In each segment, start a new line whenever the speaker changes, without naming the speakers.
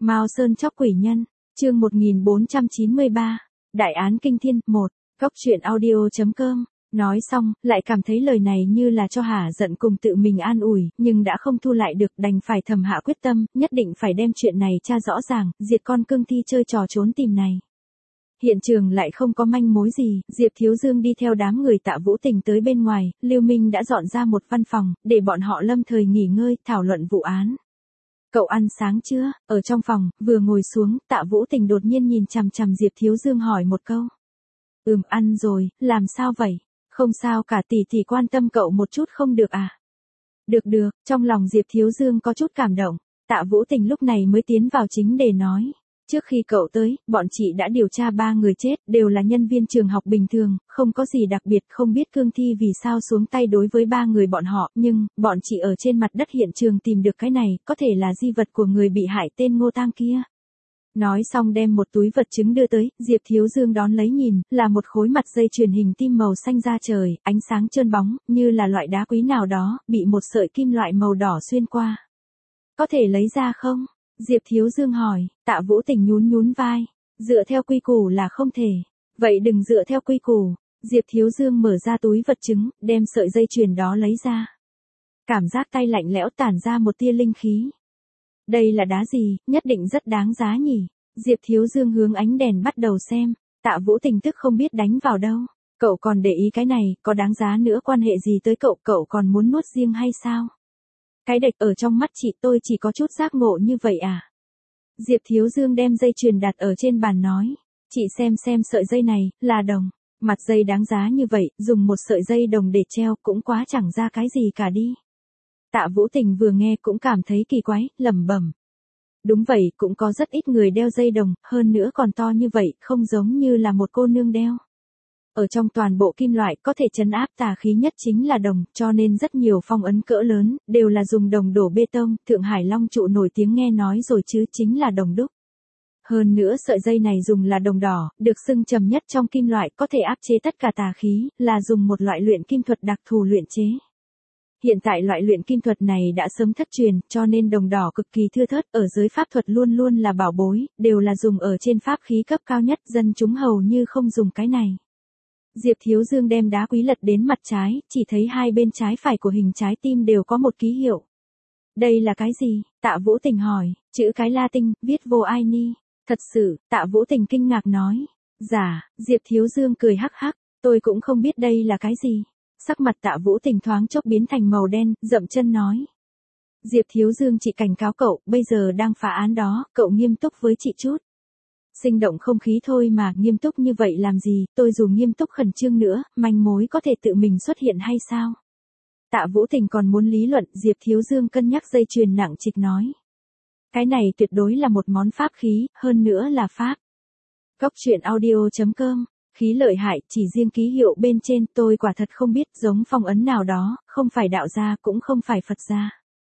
Mao Sơn chóc quỷ nhân, chương 1493, Đại án kinh thiên, 1, Cóc truyện audio.com. Nói xong, lại cảm thấy lời này như là cho hả giận cùng tự mình an ủi, nhưng đã không thu lại được, đành phải thầm hạ quyết tâm, nhất định phải đem chuyện này tra rõ ràng, diệt con cương thi chơi trò trốn tìm này. Hiện trường lại không có manh mối gì, Diệp Thiếu Dương đi theo đám người Tạ Vũ Tình tới bên ngoài, Lưu Minh đã dọn ra một văn phòng, để bọn họ lâm thời nghỉ ngơi, thảo luận vụ án. Cậu ăn sáng chưa? Ở trong phòng, vừa ngồi xuống, Tạ Vũ Tình đột nhiên nhìn chằm chằm Diệp Thiếu Dương hỏi một câu. Ăn rồi, làm sao vậy? Không sao cả, tỷ quan tâm cậu một chút không được à? Được, trong lòng Diệp Thiếu Dương có chút cảm động, Tạ Vũ Tình lúc này mới tiến vào chính đề nói. Trước khi cậu tới, bọn chị đã điều tra 3 người chết, đều là nhân viên trường học bình thường, không có gì đặc biệt, không biết cương thi vì sao xuống tay đối với 3 người bọn họ, nhưng, bọn chị ở trên mặt đất hiện trường tìm được cái này, có thể là di vật của người bị hại tên Ngô Tang kia. Nói xong đem một túi vật chứng đưa tới, Diệp Thiếu Dương đón lấy nhìn, là một khối mặt dây chuyền hình tim màu xanh da trời, ánh sáng trơn bóng, như là loại đá quý nào đó, bị một sợi kim loại màu đỏ xuyên qua. Có thể lấy ra không? Diệp Thiếu Dương hỏi, Tạ Vũ Tình nhún vai, dựa theo quy củ là không thể. Vậy đừng dựa theo quy củ. Diệp Thiếu Dương mở ra túi vật chứng, đem sợi dây chuyền đó lấy ra. Cảm giác tay lạnh lẽo tản ra một tia linh khí. Đây là đá gì, nhất định rất đáng giá nhỉ? Diệp Thiếu Dương hướng ánh đèn bắt đầu xem, Tạ Vũ Tình tức không biết đánh vào đâu. Cậu còn để ý cái này, có đáng giá nữa quan hệ gì tới cậu còn muốn nuốt riêng hay sao? Cái đệch ở trong mắt chị tôi chỉ có chút giác ngộ như vậy à? Diệp Thiếu Dương đem dây chuyền đặt ở trên bàn nói. Chị xem sợi dây này, là đồng. Mặt dây đáng giá như vậy, dùng một sợi dây đồng để treo cũng quá chẳng ra cái gì cả đi. Tạ Vũ Tình vừa nghe cũng cảm thấy kỳ quái, lẩm bẩm. Đúng vậy, cũng có rất ít người đeo dây đồng, hơn nữa còn to như vậy, không giống như là một cô nương đeo. Ở trong toàn bộ kim loại có thể trấn áp tà khí nhất chính là đồng, cho nên rất nhiều phong ấn cỡ lớn, đều là dùng đồng đổ bê tông, Thượng Hải Long trụ nổi tiếng nghe nói rồi chứ, chính là đồng đúc. Hơn nữa sợi dây này dùng là đồng đỏ, được xưng trầm nhất trong kim loại, có thể áp chế tất cả tà khí, là dùng một loại luyện kim thuật đặc thù luyện chế. Hiện tại loại luyện kim thuật này đã sớm thất truyền, cho nên đồng đỏ cực kỳ thưa thớt, ở giới pháp thuật luôn luôn là bảo bối, đều là dùng ở trên pháp khí cấp cao nhất, dân chúng hầu như không dùng cái này. Diệp Thiếu Dương đem đá quý lật đến mặt trái, chỉ thấy hai bên trái phải của hình trái tim đều có một ký hiệu. Đây là cái gì? Tạ Vũ Tình hỏi, chữ cái Latin, viết vô ai ni. Thật sự, Tạ Vũ Tình kinh ngạc nói. Dạ, Diệp Thiếu Dương cười hắc hắc, tôi cũng không biết đây là cái gì. Sắc mặt Tạ Vũ Tình thoáng chốc biến thành màu đen, dậm chân nói. Diệp Thiếu Dương chị cảnh cáo cậu, bây giờ đang phá án đó, cậu nghiêm túc với chị chút. Sinh động không khí thôi mà, nghiêm túc như vậy làm gì, tôi dù nghiêm túc khẩn trương nữa, manh mối có thể tự mình xuất hiện hay sao? Tạ Vũ Tình còn muốn lý luận, Diệp Thiếu Dương cân nhắc dây chuyền nặng trịch nói. Cái này tuyệt đối là một món pháp khí, hơn nữa là pháp. Cóc truyện audio.com, khí lợi hại, chỉ riêng ký hiệu bên trên tôi quả thật không biết, giống phong ấn nào đó, không phải đạo gia cũng không phải Phật gia.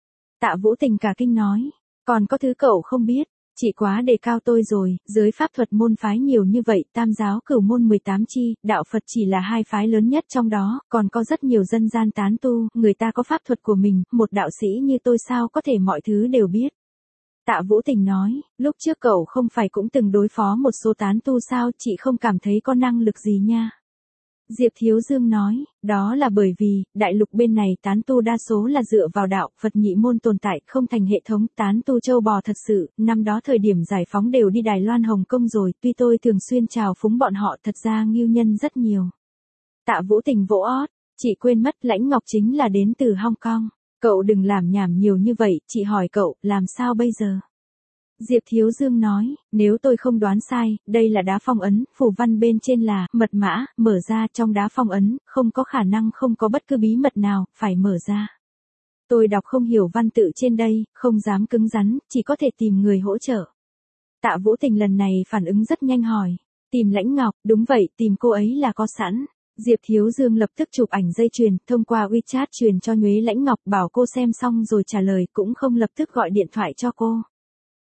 Tạ Vũ Tình cả kinh nói, còn có thứ cậu không biết. Chỉ quá đề cao tôi rồi, giới pháp thuật môn phái nhiều như vậy, tam giáo cửu môn 18 chi, đạo Phật chỉ là hai phái lớn nhất trong đó, còn có rất nhiều dân gian tán tu, người ta có pháp thuật của mình, một đạo sĩ như tôi sao có thể mọi thứ đều biết. Tạ Vũ Tình nói, lúc trước cậu không phải cũng từng đối phó một số tán tu sao, chị không cảm thấy có năng lực gì nha. Diệp Thiếu Dương nói, đó là bởi vì, đại lục bên này tán tu đa số là dựa vào đạo, Phật nhị môn tồn tại, không thành hệ thống, tán tu châu bò thật sự, năm đó thời điểm giải phóng đều đi Đài Loan Hồng Kông rồi, tuy tôi thường xuyên chào phúng bọn họ, thật ra ngưu nhân rất nhiều. Tạ Vũ Tình vỗ ót, chị quên mất Lãnh Ngọc chính là đến từ Hong Kong, cậu đừng làm nhảm nhiều như vậy, chị hỏi cậu, làm sao bây giờ? Diệp Thiếu Dương nói, nếu tôi không đoán sai, đây là đá phong ấn, phù văn bên trên là mật mã, mở ra trong đá phong ấn, không có khả năng không có bất cứ bí mật nào, phải mở ra. Tôi đọc không hiểu văn tự trên đây, không dám cứng rắn, chỉ có thể tìm người hỗ trợ. Tạ Vũ Tình lần này phản ứng rất nhanh hỏi, tìm Lãnh Ngọc, đúng vậy, tìm cô ấy là có sẵn. Diệp Thiếu Dương lập tức chụp ảnh dây chuyền, thông qua WeChat truyền cho Nhuế Lãnh Ngọc bảo cô xem xong rồi trả lời, cũng không lập tức gọi điện thoại cho cô.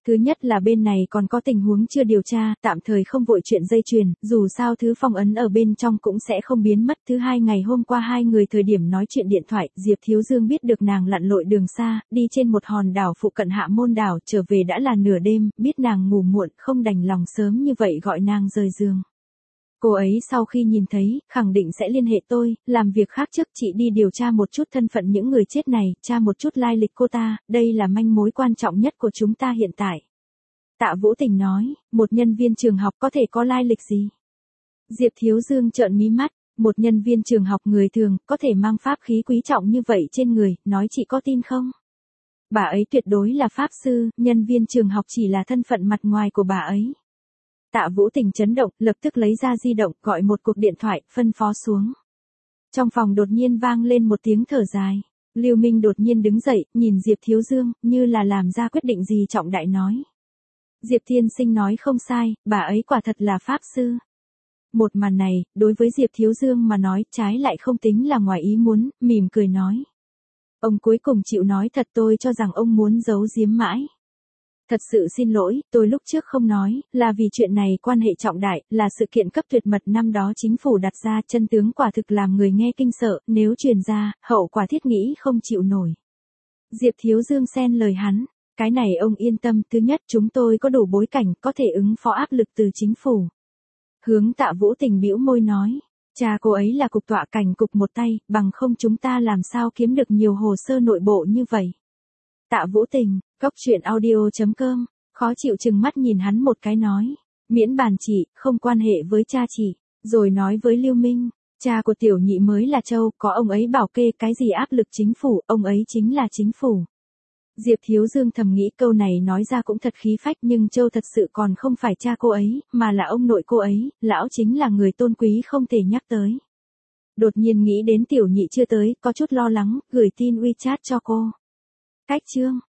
Thứ nhất là bên này còn có tình huống chưa điều tra, tạm thời không vội chuyện dây chuyền, dù sao thứ phong ấn ở bên trong cũng sẽ không biến mất. Thứ hai, ngày hôm qua hai người thời điểm nói chuyện điện thoại, Diệp Thiếu Dương biết được nàng lặn lội đường xa, đi trên một hòn đảo phụ cận Hạ Môn đảo, trở về đã là nửa đêm, biết nàng ngủ muộn, không đành lòng sớm như vậy gọi nàng rời giường. Cô ấy sau khi nhìn thấy, khẳng định sẽ liên hệ tôi, làm việc khác trước chị đi điều tra một chút thân phận những người chết này, tra một chút lai lịch cô ta, đây là manh mối quan trọng nhất của chúng ta hiện tại. Tạ Vũ Tình nói, một nhân viên trường học có thể có lai lịch gì? Diệp Thiếu Dương trợn mí mắt, một nhân viên trường học người thường, có thể mang pháp khí quý trọng như vậy trên người, nói chị có tin không? Bà ấy tuyệt đối là pháp sư, nhân viên trường học chỉ là thân phận mặt ngoài của bà ấy. Tạ Vũ Tình chấn động, lập tức lấy ra di động, gọi một cuộc điện thoại, phân phó xuống. Trong phòng đột nhiên vang lên một tiếng thở dài. Lưu Minh đột nhiên đứng dậy, nhìn Diệp Thiếu Dương, như là làm ra quyết định gì trọng đại nói. Diệp Thiên Sinh nói không sai, bà ấy quả thật là pháp sư. Một màn này, đối với Diệp Thiếu Dương mà nói, trái lại không tính là ngoài ý muốn, mỉm cười nói. Ông cuối cùng chịu nói thật, tôi cho rằng ông muốn giấu giếm mãi. Thật sự xin lỗi, tôi lúc trước không nói, là vì chuyện này quan hệ trọng đại, là sự kiện cấp tuyệt mật năm đó chính phủ đặt ra, chân tướng quả thực làm người nghe kinh sợ, nếu truyền ra, hậu quả thiết nghĩ không chịu nổi. Diệp Thiếu Dương xen lời hắn, cái này ông yên tâm, thứ nhất chúng tôi có đủ bối cảnh, có thể ứng phó áp lực từ chính phủ. Hướng Tạ Vũ Tình bĩu môi nói, cha cô ấy là cục tọa cảnh cục một tay, bằng không chúng ta làm sao kiếm được nhiều hồ sơ nội bộ như vậy. Tạ Vũ Tình, coctruyện.audio.com, khó chịu chừng mắt nhìn hắn một cái nói, miễn bàn chị, không quan hệ với cha chị, rồi nói với Lưu Minh, cha của tiểu nhị mới là Châu, có ông ấy bảo kê cái gì áp lực chính phủ, ông ấy chính là chính phủ. Diệp Thiếu Dương thầm nghĩ câu này nói ra cũng thật khí phách, nhưng Châu thật sự còn không phải cha cô ấy, mà là ông nội cô ấy, lão chính là người tôn quý không thể nhắc tới. Đột nhiên nghĩ đến tiểu nhị chưa tới, có chút lo lắng, gửi tin WeChat cho cô. Cách chương